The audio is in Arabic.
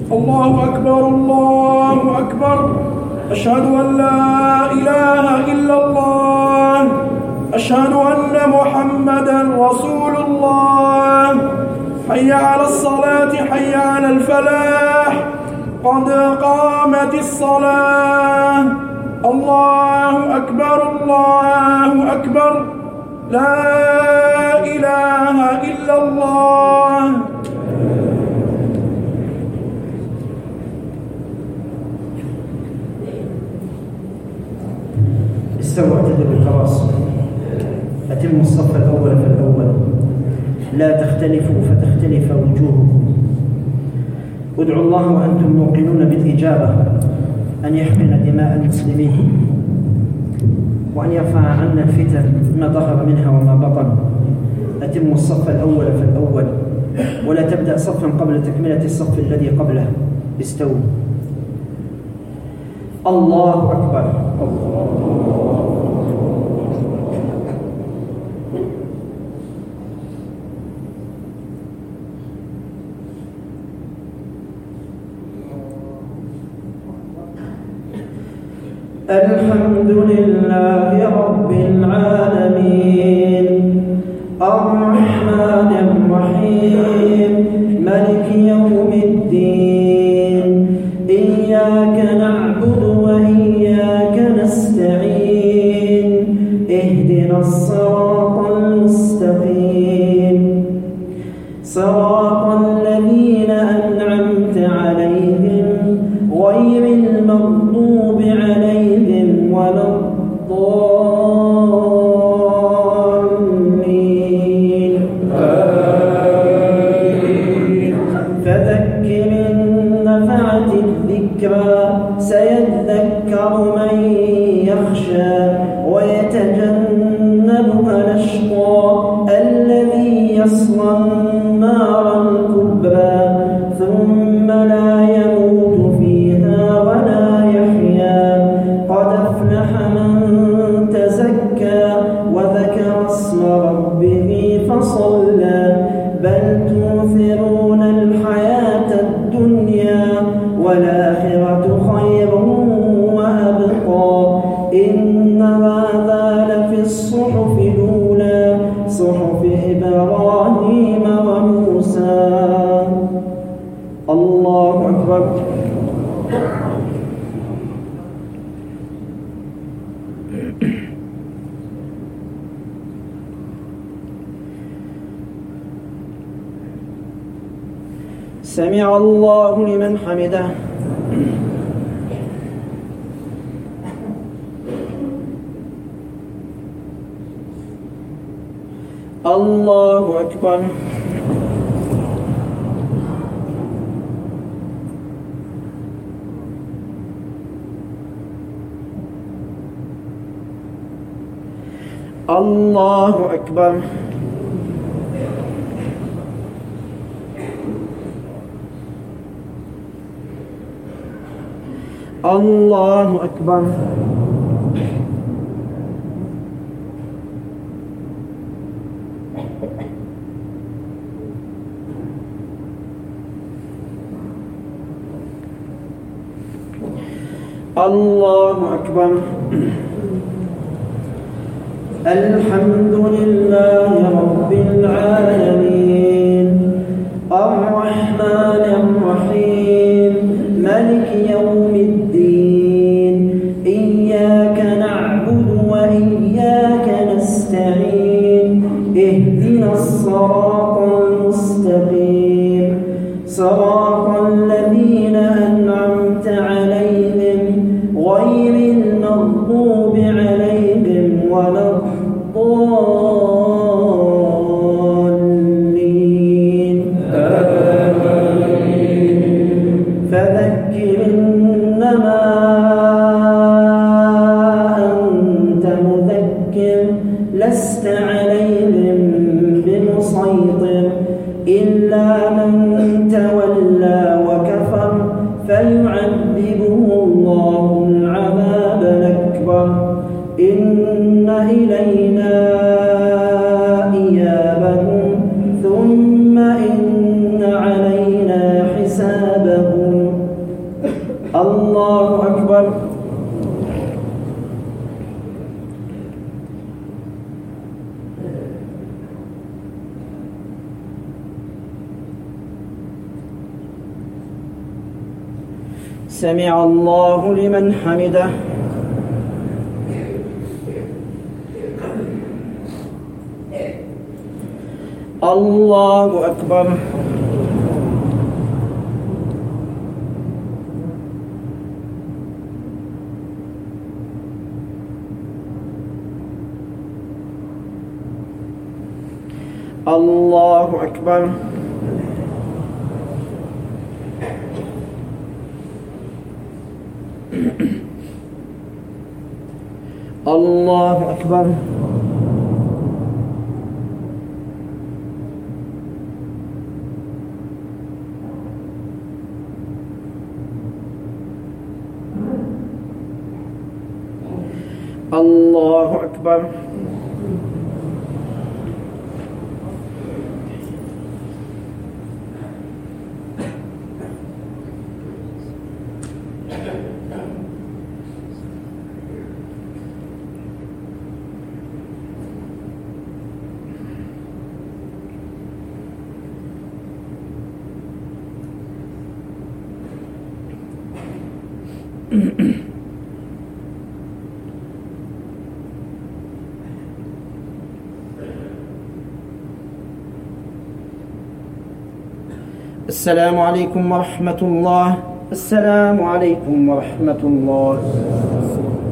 الله أكبر الله أكبر. أشهد أن لا إله إلا الله. أشهد أن محمدا رسول الله. حي على الصلاة حي على الفلاح قد قامت الصلاة. الله أكبر الله أكبر. لا إله إلا الله. استووا اعتدلوا التراص. أتموا الصف الأول فالأول لا تختلفوا فتختلف وجوهكم. ادعوا الله وأنتم موقنون بالإجابة أن يحقن دماء المسلمين وأن يرفع عنا الفتن ما ظهر منها وما بطن. أتموا الصف الأول فالأول ولا تبدأ صفا قبل تكملة الصف الذي قبله. استووا. الله أكبر. الحمد لله رب العالمين الرحمن الرحيم مالك يوم الدين إياك نعبد وإياك نستعين اهدنا الصراط المستقيم صراط الذين أنعمت عليهم غير المغضوب عليهم ولا الضالين. فذكر إن نفعت الذكرى سيذكر من يخشى ويتجنبها الأشقى الذي يصلى النار الكبرى ثم لا يموت فيها ولا يحيا. قد أفلح من تزكى وذكر اسم ربه فصلى. بل تؤثرون الحياة الدنيا والآخرة خير وأبقى. إن هذا لفي الصحف الأولى صحف إبراهيم وموسى. الله أكبر. سمع الله لمن حمده. الله أكبر. الله أكبر. الله أكبر. الله أكبر. الحمد لله رب العالمين الرحمن الرحيم مالك يوم الدين إياك نعبد وإياك نستعين اهدنا الصراط المستقيم صراط الذين أنعمت عليهم غير المغضوب عليهم ولا الضالين. فذكر إنما أنت مذكر لست عليهم بمسيطر إلا من تولى وكفر فيعذبه الله العذاب الأكبر. إن إلينا إيابهم ثم إن علينا حسابهم. سمع الله لمن حمده. الله أكبر. الله أكبر. الله أكبر. الله أكبر. السلام عليكم ورحمة الله. السلام عليكم ورحمة الله.